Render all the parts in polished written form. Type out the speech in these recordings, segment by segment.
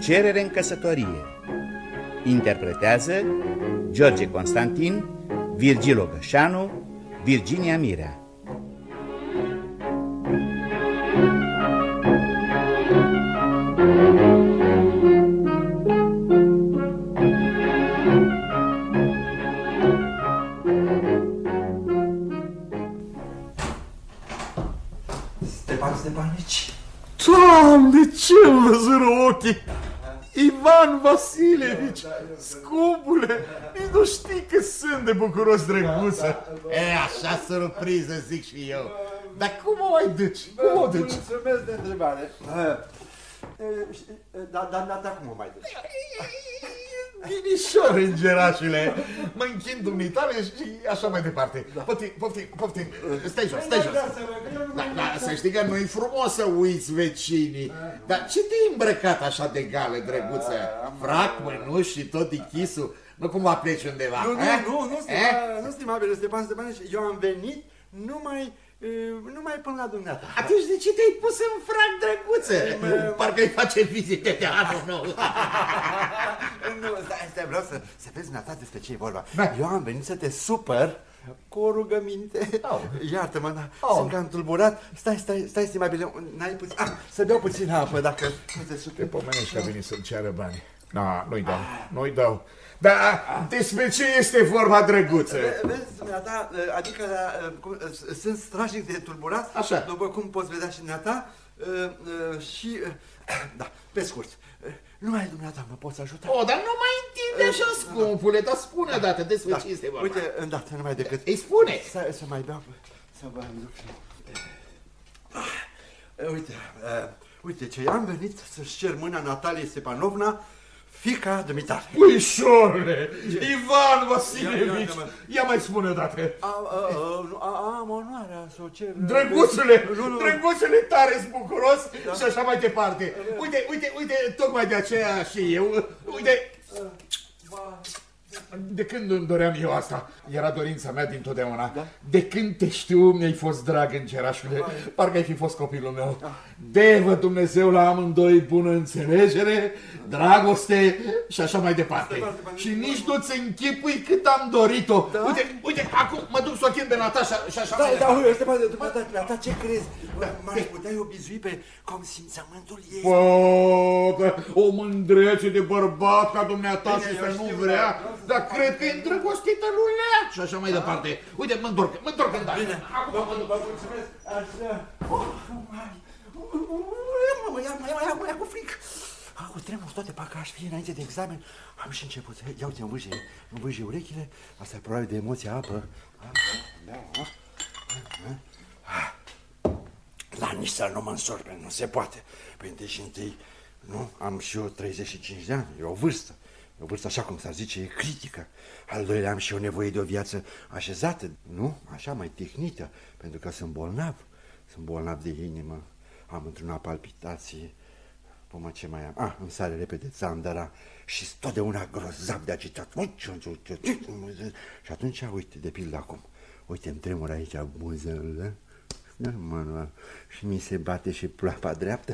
cerere în căsătorie. Interpretează George Constantin, Virgil Ogășanu, Virginia Mirea. Stepanici. Doamne, ce-mi văzură ochii! Ivan Vasilevici, scumpule, nici nu știi că sunt de bucuros, drăguță. E, așa surpriză, zic și eu. Dar cum o ai duci? Cum o duci? Mulțumesc de întrebare. Dar cum o mai duci? Binișor, îngerașule. Mă închin dumnitale și așa mai departe. Poftim. Stai jos. Da, să știi că nu-i frumos să uiți vecinii. Dar ce te-ai îmbrăcat așa de gală, drăguță? Frac, mănuși și tot dichisul? Nu cumva pleci undeva? Nu, stimabile Stepan Stepanici, eu am venit numai până la dumneata. Atunci de ce te-ai pus în frac, drăguță? Parcă-i face vizite de anul nou. Nu, stai, vreau să vezi dumneata despre ce e vorba. Eu am venit să te supăr cu o rugăminte. Iartă-mă, dar sunt cam tulburat. Stai, stimabile, n-ai puțin... să beau puțin apă, dacă nu te superi. Te pomenești că a venit să-mi ceară bani. Nu-i dau. Dar despre ce este vorba, drăguță? Vezi, dumneata, adică sunt strașnic de tulburat. Așa. După cum poți vedea și dumneata. Și, da, pe scurt, numai dumneata mă poți ajuta. Dar nu mai întinde așa, scumpule, dar spune odată despre ce este vorba. Uite, îndată, numai decât... Îi spune! Să mai beau, să vă aduc și... Uite ce am venit să-și cer mâna Natalie Stepanovna, fiica dumitale. Puișorule, Ivan Vasilevici, ia mai spune odată. Am onoarea să o cer... Drăguțule, tare-s bucuros și așa mai departe. Uite, tocmai de aceea și eu, uite... De când îmi doream eu asta? Era dorința mea dintotdeauna. De când te știu, mi-ai fost drag, îngerașule. Parcă ai fi fost copilul meu. Dă-vă Dumnezeu la amândoi bună înțelegere, dragoste și așa mai departe. Și nici nu-ți închipui cât am dorit-o. Uite, acum mă duc să o chem pe Natasha și așa mai departe. Dumneata, ce crezi? M-aș putea obizui pe consimțământul ei. O mândrețe de bărbat ca dumneata și să nu vrea. Dar cred că e îndrăgostită lui Lea și așa mai departe. Uite, mă întorc în dată. Bine, vă mulțumesc. Așa. Mă ia cu fric. Cu tremur toate, parcă aș fi înainte de examen. Am și început. Ia uite, îmi vâjie urechile. Asta e probabil de emoția apă. La nici să nu mă însorbe, nu se poate. Păi și întâi, nu, am și eu 35 de ani, e o vârstă. O vârstă, așa cum s-ar zice, e critică. Al doilea, am și eu nevoie de o viață așezată, nu? Așa, mai tehnită, pentru că sunt bolnav. Sunt bolnav de inimă, am într-una palpitație. Păi ce mai am? Îmi sare repede țandăra și totdeauna grozav de agitat. Și atunci, uite, de pildă acum, uite, îmi tremur aici buzele. Și mi se bate și ploapa dreaptă.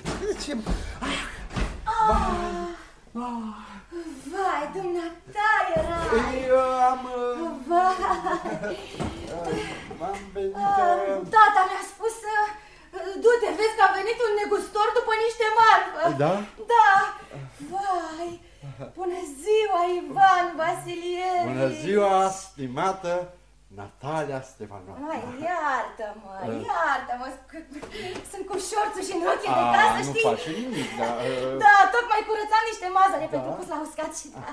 Vai, dumneata erai! Eu am... Vai! M-am venit... Tata mi-a spus, du-te, vezi că a venit un negustor după niște marfă. Da? Da! Vai! Bună ziua, Ivan Vasilievici! Bună ziua, stimată Natalia Stepanovna. Mai iartă-mă, sunt cu șorțul și în rochie de casă, știi? Nu face nimic, dar... Da, tocmai curățam niște mazăre pentru pus la uscat și da.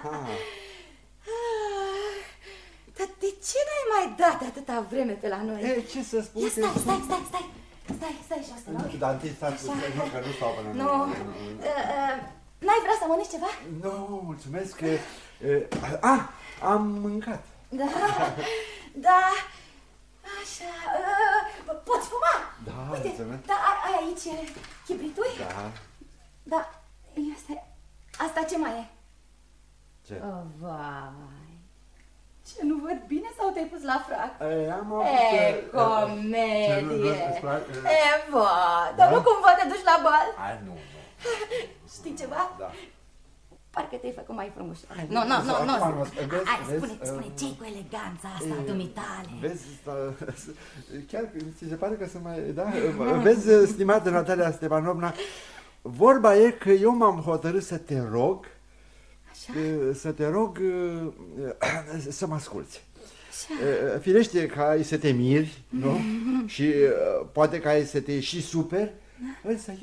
Dar de ce n-ai mai dat atâta vreme pe la noi? Ce să spun? Stai și asta, nu? Dar întâi stați, nu, că nu stau până... Nu, n-ai vrea să mănânci ceva? Nu, mulțumesc că... Am mâncat. Da, așa, poți fuma? Da, uite, mulțumesc. Da, ai aici chibritui? Da, asta ce mai e? Ce? Vai, ce, nu văd bine sau te-ai pus la frac? Am avut... comedie. Dar nu cumva te duci la bal? Nu. Știi ceva? Da. Parcă te-ai făcut mai frumos. Nu. Hai, spune, ce-i cu eleganța asta a dumitale? Vezi, chiar ți se pare că să mai... Da? Vezi, stimată Natalia Stepanovna, vorba e că eu m-am hotărât să te rog, să mă asculți. Firește că ai să te miri, nu? Și poate că ai să te și superi, însă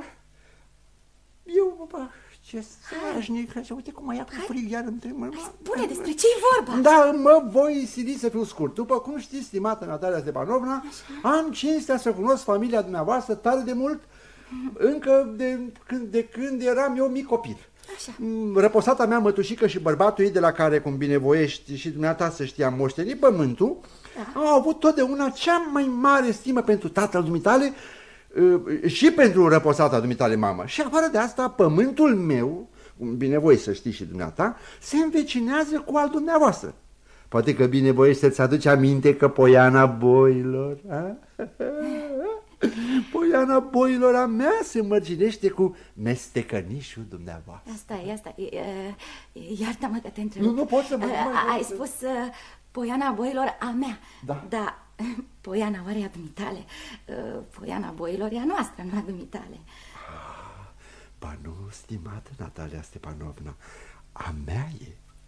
eu, ce strașnic, uite cum mă ia cu frig, iar îmi trebuie... Spune despre ce-i vorba. Da, mă voi sili să fiu scurt. După cum știți, stimată Natalia Stepanovna, am cinstea să cunosc familia dumneavoastră tare de mult, încă de când eram eu mic copil. Așa. Răposata mea mătușică și bărbatul ei, de la care, cum binevoiești și dumneata să știi, am moștenit pământul, au avut totdeauna cea mai mare stimă pentru tatăl dumitale și pentru răposata dumitale mamă. Și afară de asta, pământul meu, cum binevoie să știi și dumneata, se învecinează cu al dumneavoastră. Poate că binevoie să-ți aduci aminte că Poiana Boilor, Poiana Boilor a mea se mărginește cu mestecănișul dumneavoastră. Asta e. Iartă-mă că te întreb. Nu pot să mă... Ai spus Poiana Boilor a mea. Da. Poiana oare a dumitale? Poiana Boilor e a noastră, nu a dumitale. Ba nu, stimată Natalia Stepanovna, a mea e.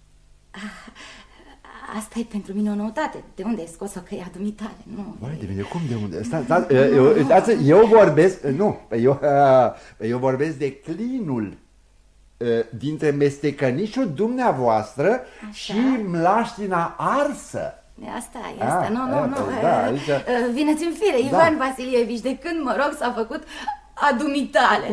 Asta e pentru mine o noutate. De unde ai scos-o că e a dumitale? Nu. Vai de mine, cum de unde? Eu vorbesc, eu vorbesc de clinul dintre mestecănișul dumneavoastră și mlaștina arsă. Asta, nu. Vine-ți în fire, Ivan Vasilievici, de când, mă rog, s-a făcut a dumitale.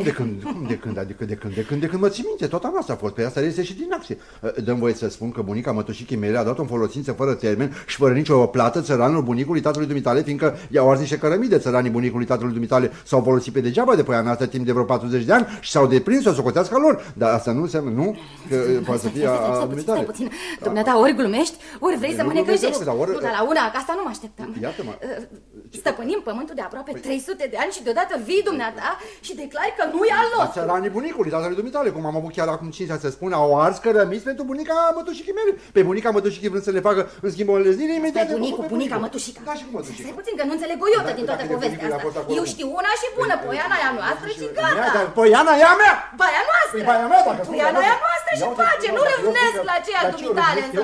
De când mă țin minte, tot a noastră a fost, pe asta reiese și din acție. Dă-mi voie să spun că bunica mătușichii mele a dat-o în folosință fără termen și fără nicio plată țăranul bunicului tatălui dumitale, fiindcă i-au ars niște cărămii de țăranii bunicului tatălui dumitale, s-au folosit pe degeaba de Poiana asta timp de vreo 40 de ani și s-au deprins o socotească lor. Dar asta nu înseamnă, nu? Că poate să fie a dumitale. Dumneata, ori glumești, ori vrei să mă necăjești. Nu, dar la una, că asta nu mă așteptam. Iată-mă. Stăpânim pământul de aproape 300 de ani și deodată vii dumneata și declari că nu e al nostru. Țăranii bunicului, tatălui dumitale, cum am avut chiar acum 5 ani să spun, au ars cărămiți pentru bunica mătușichii mele. Pe bunica mătușichii vrând să le facă în schimb o înleznire, imediat... Pe bunica mătușica. Da, și cu mătușica. Stai puțin că nu înțeleg o iotă din toată povestea asta. Eu știu una și bună, Poiana e a noastră și gata. Poiana e a mea! Baia noastră! Poiana e a noastră și pace, nu râvnesc la ceea dumitale, însă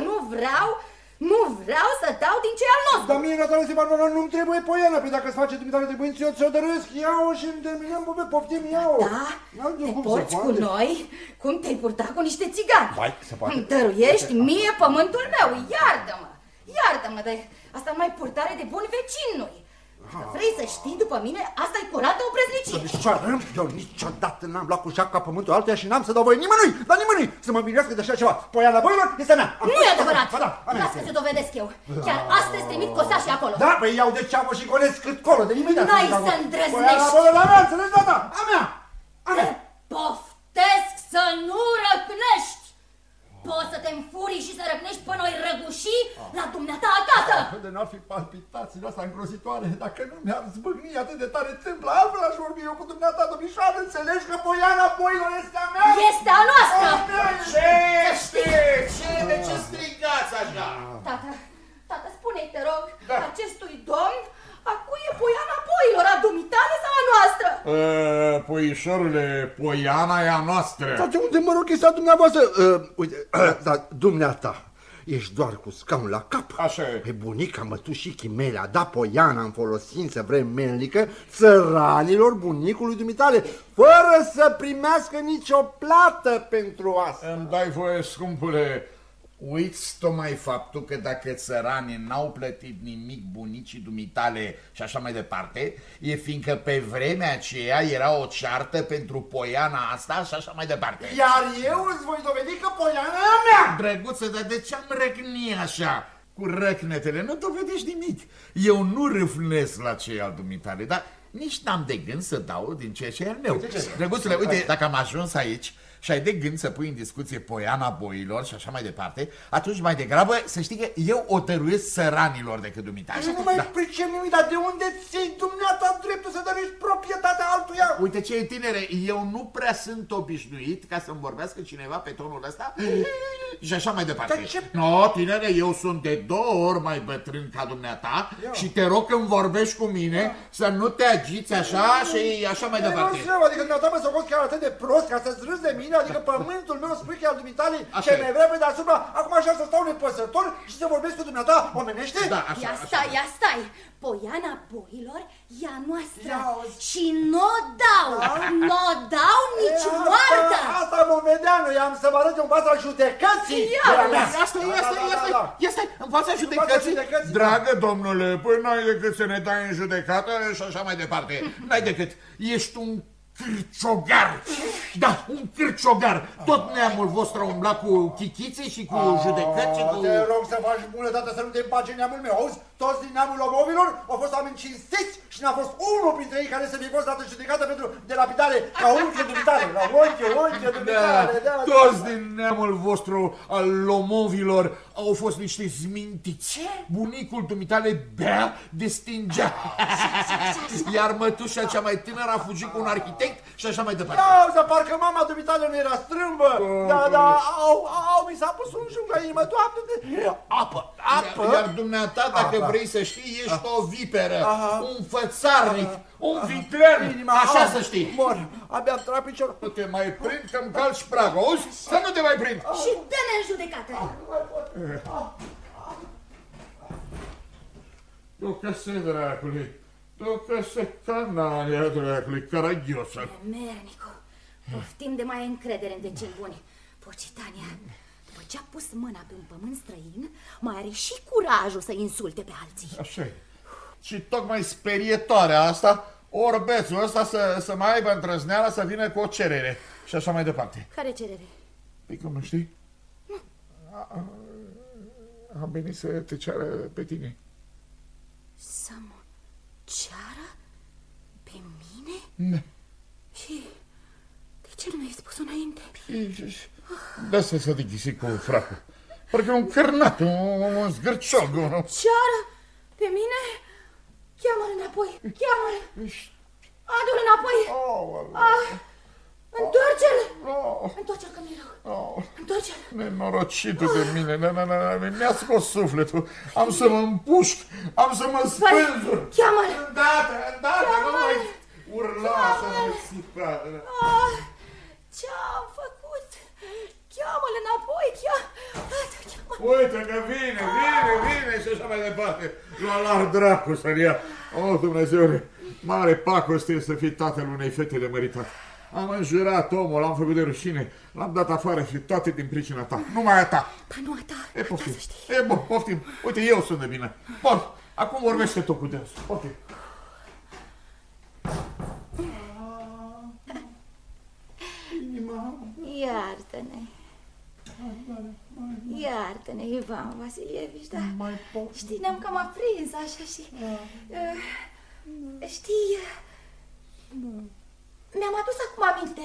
nu vreau să dau din ce al nostru. Dar mie, Natalia Stepanovna, nu-mi trebuie Poiana, pe dacă îți face dumitale trebuință, eu ți-o dărâsc, iau și îmi terminăm, poftim, iau. Da? Te porți cu noi cum te-ai purtat cu niște țigani. Vai, se poate. Îmi dăruiești mie pământul meu, iartă-mă, dar asta mai purtare de bun vecin nu-i. Dacă vrei să știi, după mine, asta e curată o brăznicie. Eu niciodată n-am luat cu șapca pământul altuia și n-am să dau voie nimănui să mă mirească de așa ceva. Poiana Boilor este a mea. Nu e adevărat. Lasă să dovedesc eu. Chiar astăzi trimit cosașii acolo. Da, păi iau de ceamă și golesc cât colo, de imediat. N-ai să îndrăznești. Poiana Boilor, a mea, înțelegi, da, a mea. Te poftesc să nu răcnești. Poți să te înfurii și să răcnești pe noi răgușii la dumneata acasă. De n-ar fi palpitațiile astea îngrozitoare dacă nu mi-ar zbâgni atât de tare tâmpla. Altfel aș vorbi eu cu dumneata, domnișoară. Înțelegi că Poiana Boilor este a mea? Este a noastră. Ce este? De ce strigați așa? Tată, spune-i, te rog, acestui domn, a cui e Poiana Boilor, a dumitale sau a noastră? Puișorule, Poiana e a noastră. Dar de unde mă rog chestia dumneavoastră? Uite, dar dumneata, ești doar cu scaun la cap. Așa e. Pe bunica mătușichii mele a dat Poiana în folosință vremelnică țăranilor bunicului dumitale, fără să primească nicio plată pentru asta. Îmi dai voie, scumpule, uiți tocmai faptul că dacă țăranii n-au plătit nimic bunicii dumitale și așa mai departe, e fiindcă pe vremea aceea era o ceartă pentru Poiana asta și așa mai departe. Iar eu îți voi dovedi că Poiana e a mea! Drăguță, dar de ce-am răcni așa? Cu răcnetele nu dovedești nimic. Eu nu râvnesc la cei al dumitale, dar nici n-am de gând să dau din ceea ce e al meu. Drăguțule, uite, dacă am ajuns aici, și ai de gând să pui în discuție poiana boilor și așa mai departe, atunci mai degrabă să știi că eu o dăruiesc săranilor decât dumitale. Nu mai pricep nimic, dar de unde ții dumneata dreptul să dăruiești proprietatea altuia? Uite ce e, tinere, eu nu prea sunt obișnuit ca să-mi vorbească cineva pe tonul ăsta și așa mai departe. No, tinere, eu sunt de 2 ori mai bătrân ca dumneata și te rog când vorbești cu mine să nu te agiți așa și așa mai departe. Adică dumneata mă socoți chiar atât de prost ca să-ți râzi de mine, adică pământul meu spui că e al dumitale ce mai vrea pe deasupra, acum așa să stau nepăsător și să vorbesc cu dumneata omenește? Da, așa, Ia stai, Poiana boilor e a noastră și n-o dau nici moartă. Asta vom vedea, noi am să vă arăt în fața judecății. Ia stai, în fața judecății. Dragă domnule, păi n-ai decât să ne dai în judecată și așa mai departe. N-ai decât, ești un cârciogar. Da, un cârciogar. Tot neamul vostru a umblat cu chichițe și cu judecăți și cu... Te rog să faci bunătate să nu te împace neamul meu, auzi? Toți din neamul omovilor au fost oameni cinstiți și n-a fost unul printre ei care să fi fost dată judecată pentru delapidare ca unchiul dumitale, la unchiul dumitale. Da, toți din neamul vostru al lomovilor au fost niște zmintiți. Bunicul dumitale bea de stingea. Iar mătușa cea mai tânără a fugit cu un arhitect și așa mai departe. Da, parcă mama dumitale nu era strâmbă. Da, mi s-a pus un jung la inimă, Doamne. Apă. Iar dumneata, dacă vrei să știi, ești o viperă, un fățarnic, un vitrean, așa să știi. Mor, abia am tras piciorul. Nu te mai prind că-mi calci pragul, auzi? Să nu te mai prind. Și dă-ne în judecată. Tu-că se, dracului, tu-că se canalia, dracului, caragiosă. Mernicu, poftim de mai încredere în vecini buni. Pocitania, după ce a pus mâna pe un pământ străin, mai are și curajul să insulte pe alții. Așa e. Și tocmai sperietoarea asta, orbețul ăsta să mai aibă îndrăzneala să vină cu o cerere. Și așa mai departe. Care cerere? Păi cum nu știi? Am venit să te ceară pe tine. Să mă ceară pe mine? Da. Și de ce nu mi-ai spus înainte? Da să te ghisi cu fracul. Parcă un cărnat, un zgârciog. Ceară pe mine? Cheamă-l înapoi, cheamă-l. Adu-l înapoi. Întoarce-l. Întoarce-l că mi-e rău. Întoarce-l. Nenorocitul de mine, mi-a scos sufletul. Am să mă împușc, am să mă spânzur. Cheamă-l. Îndată, nu mai urla să mă țipa. Ce-am făcut? Cheamă-l înapoi, Uite că vine și așa mai departe. La dracu să-l ia. O, Dumnezeule, mare pacoste să fii tatăl unei fete de măritat. Am înjurat omul, l-am făcut de rușine, l-am dat afară și toate din pricina ta. Numai a ta. Păi nu a ta. E, poftim. E, bun, poftim. Uite, eu sunt de bine. Bun, acum vorbește tu cu dânsul. Poftim. Iartă-ne. Iartă-ne, Ivan Vasilievici, da? Știi, ne-am cam aprins așa și... Știi... Mi-am adus acum aminte.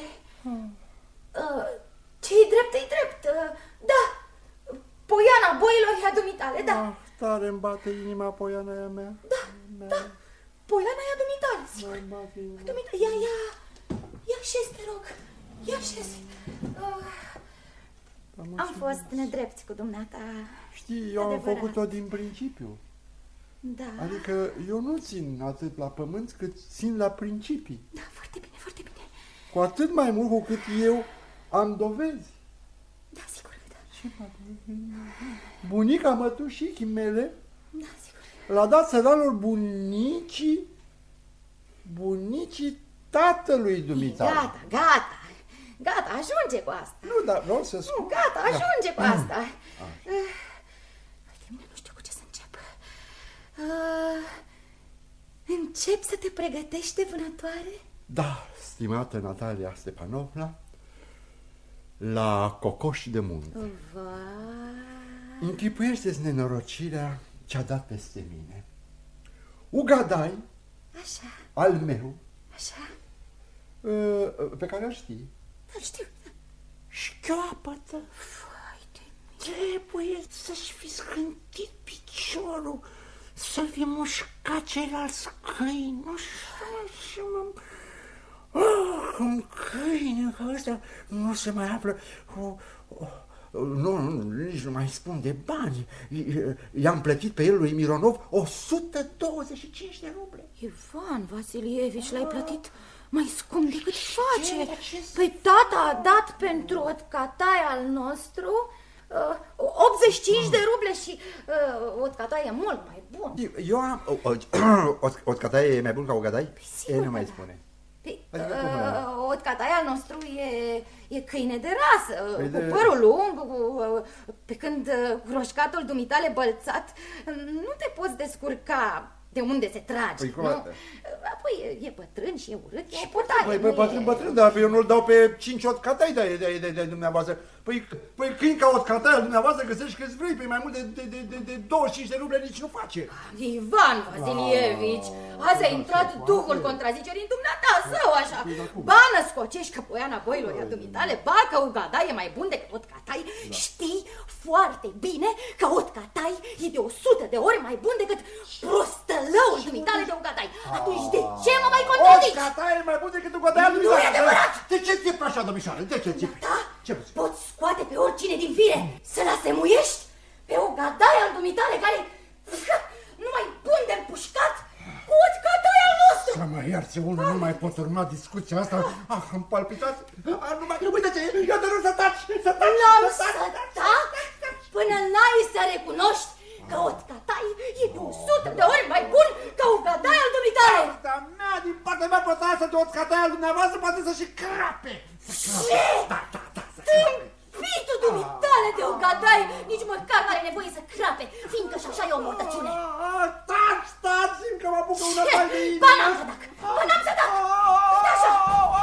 Ce-i drept, e drept. Da, Poiana boilor e a dumitale, da. Tare îmi bate inima Poiana aia mea. Da, Poiana e a dumitale, sigur. Ia șezi, te rog. Ia șezi. Am fost nedrepți cu dumneata. Știi, eu am făcut-o din principiu. Da. Adică eu nu țin atât la pământ cât țin la principii. Da, foarte bine, foarte bine. Cu atât mai mult cu cât eu am dovezi. Da, sigur că da. Bunica mătușii mele Da, sigur. l-a dat săranilor bunicii tatălui dumitale. Gata, ajunge cu asta. Nu, dar vreau să spun. Nu, gata, ajunge cu asta. Uite, nu știu cu ce să încep. Încep să te pregătești de vânătoare? Da, stimată Natalia Stepanovna, la cocoși de munte. Închipuiește-ți nenorocirea ce-a dat peste mine. Ugadai, așa, al meu, așa, pe care îl știi. da, știu. șchioapătă. Trebuie să-și fi scântit piciorul, să fi mușcat ceilalți câini, nu știu, un câine ca ăsta nu se mai află, nici nu mai spun de bani. I-am plătit pe el lui Mironov 125 de ruble. Ivan Vasilievici, l-ai plătit mai scump decât face. Păi tata a dat pentru Otcatai al nostru 85 de ruble și Otcatai e mult mai bun. Eu am... Otcatai e mai bun ca Ogadai? Sigur, nu mai spune. Otcatai al nostru e câine de rasă, cu părul lung, pe când roșcatul dumitale bălțat nu te poți descurca de unde se trage, nu? Apoi e bătrân și e urât, e o potaie. Bătrân, dar eu nu-l dau pe 5 Otcatai de dumneavoastră. Păi câini ca Otcatai al dumneavoastră găsești că-ți vrei, pe mai mult de 25 de ruble nici nu face. Ivan Vasilievici, azi a intrat duhul contrazicerii în dumneata său, așa. Ba născocești că poiana boilor a dumitale, ba că Ugadai e mai bun decât Otcatai. Știi foarte bine că Otcatai e de 100 de ori mai bun decât prostălăul dumitale de Ugadai. Atunci de ce mă mai contrazici? Otcatai e mai bun decât Ugadai al dumitale. Nu e adevărat! De ce ți-e așa, domnișoară? De ce ți-e? Poți scoate pe oricine din fire să-l asemuiești pe Ugadai al dumitale care nu mai bun de împușcat cu Otcatai al nostru. Să mă ierți, unul nu mai pot urma discuția asta. Am palpitat. Nu mai trebuie de ce. Eu te rog să taci. N-am să tac până n-ai să recunoști că Otcatai e de 100 de ori mai bun ca Ugadai al dumitale. Asta mea, din partea mea, protasa de Otcatai al dumneavoastră poate să și crape. Ce? Tâmpitul dumitale de Ugadai nici măcar n-are nevoie să crape, fiindcă și așa e o mortăciune. Taci, simt că mă apucă una mai de inimă. Ba n-am să tac, ba n-am să tac. Uite așa.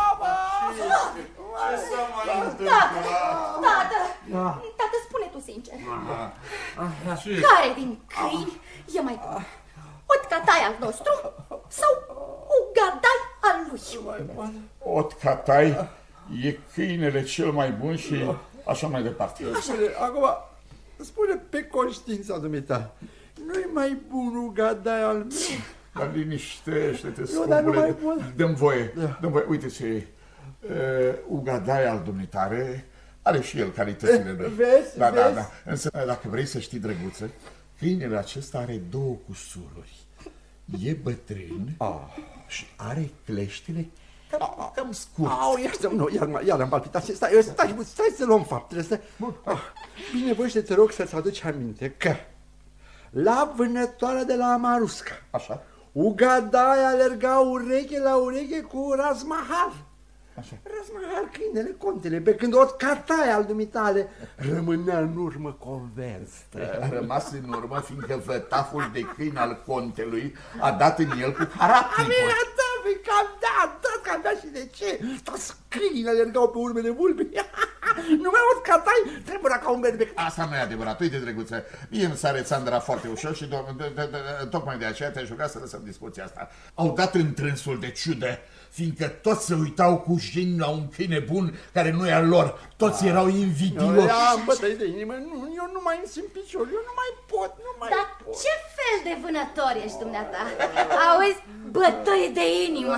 Ce s-a mai întâmplat? Tată, spune tu sincer. Care din câini e mai bun? Otcatai al nostru sau Ugadai al lui? Otcatai e câinele cel mai bun și așa mai departe. Acum, spune pe conștiința dumneata, nu-i mai bun Ugadai al meu? Dar liniștește-te, scumpule. Dă-mi voie. Uite ce e. Ugadai al dumitare are și el calitățile lui. Vezi? Da. Însă, dacă vrei să știi, drăguță, câinele acesta are 2 cusururi. E bătrân și are cleștile cam scurt. Iar am palpitat. Stai să luăm faptele. Binevoiește, te rog să-ți aduci aminte că la vânătoarea de la Amarusca, așa, Ugadai alerga ureche la ureche cu Razmahal. Razmahal, câinele, contele, pe când Otcatai al dumitale rămânea în urmă convers. A rămas în urmă fiindcă vătaful de câine al contelui a dat în el cu harapnicul. Cam da și de ce? Toți câinii alergau pe urmele vulpii. Numai Otcatai trebura ca un berbec. Asta nu e adevărat, uite, drăguță, mie îmi sare țandra foarte ușor și tocmai de aceea te-aș ruga să lăsăm discuția asta. Au dat întrânsul de ciudă, fiindcă toți se uitau cu jigni la un câine bun care nu e al lor. Toți erau invidioși. Am bătăi de inimă, eu nu mai îmi simt picior, eu nu mai pot, Dar ce fel de vânător ești dumneata? Auzi, bătăi de inimă.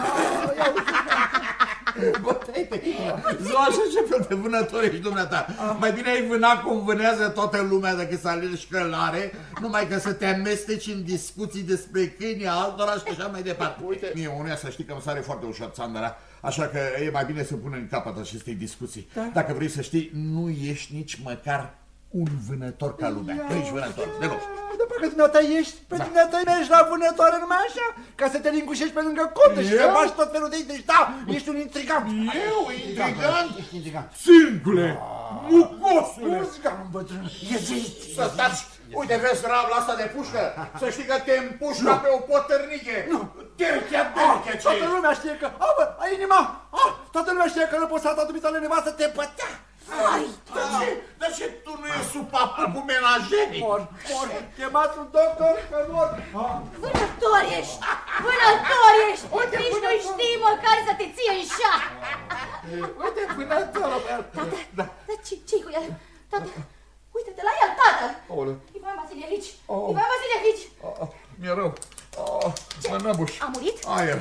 Bătăi de inimă. Zău, așa ce fel de vânător ești dumneata? Mai bine ai vâna cum vânează toată lumea decât să alergi călare, numai că să te amesteci în discuții despre câinii altora și așa mai departe. Uite, mie unuia să știi că îmi sare foarte ușor țandăra, așa că e mai bine să punem în capăt acestei discuții. Dacă vrei să știi, nu ești nici măcar un vânător ca lumea. Nu ești vânător, deloc. Dar parcă dumneata ești, pe dumneata mergi la vânătoare numai așa, ca să te lingușești pe lângă conte și să faci tot felul de idei. Deci da, ești un intrigant. Eu, intrigant? Ești intrigant. Singule, mucosule. Să taci. Uite, vezi rabla asta de pușcă? Să știi că te împușcă pe o potărniche. Terchea, ce toată lumea știe că, toată lumea știe că răposata dumitale nevastă te bătea. De ce tu nu ești sub papu cu menajerii? Mor, chemați un doctor că mor. Vânător ești, nici nu știi măcar să te ții în șa. Uite, vânătorul meu. Tată, dar ce-i cu el? Tată, uite-te la el, tată! Aoleu. Ivan Vasilievici! Ivan Vasilievici! Mi-e rău. Mă năbuș. A murit? Aer.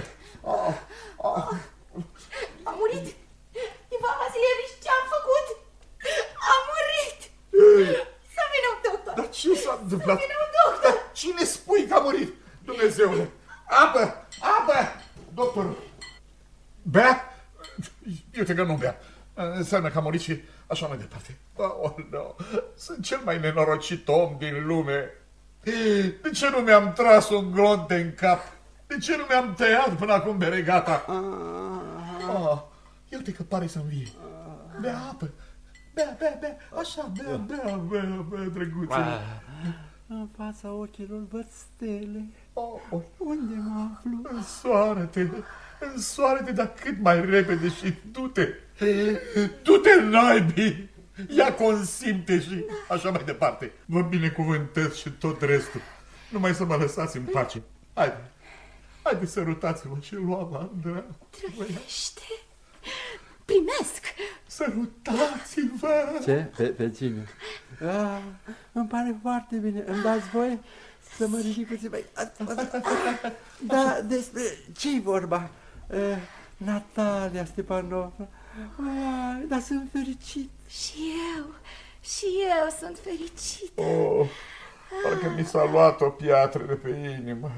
A murit? Ivan Vasilievici, ce-am făcut? A murit! Să vină un doctor! Dar ce s-a întâmplat? Să vină un doctor! Dar cine spui că a murit? Dumnezeule! Apă! Apă! Doctorul! Bea? Uite că nu bea. Înseamnă că a murit și așa mai departe. Oh, no. Sunt cel mai nenorocit om din lume. De ce nu mi-am tras un glonte în cap? De ce nu mi-am tăiat până acum beregata? Uite că pare să învie. Bea apă. Bea. Așa, bea, drăguțe. În fața ochilor văd stele. Unde mă aflu? Însoară-te, dar cât mai repede și du-te. Du-te, naibii. Ia consimte și așa mai departe. Vă binecuvântez și tot restul. Numai să mă lăsați în pace. Haide, sărutați-vă și luam, Andra. Trăiește. Primesc. Sărutați-vă. Ce? Pe cine? Îmi pare foarte bine. Îmi dați voie să mă ridic puțin mai... Da, despre ce-i vorba? Natalia Stepanovna. Dar sunt fericit. Și eu sunt fericită. Parcă mi s-a luat o piatră de pe inimă.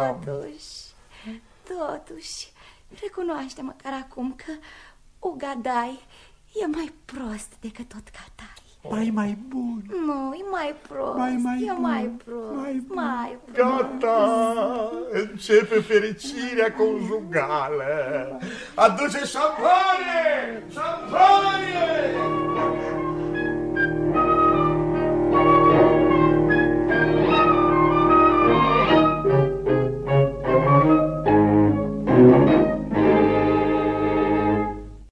Totuși, recunoaște măcar acum că Ugadai e mai prost decât tot Catai. Mai bun. Nu, e mai prost. Mai prost. Gata! Începe fericirea conjugală. Aduce șampanie! Șampanie!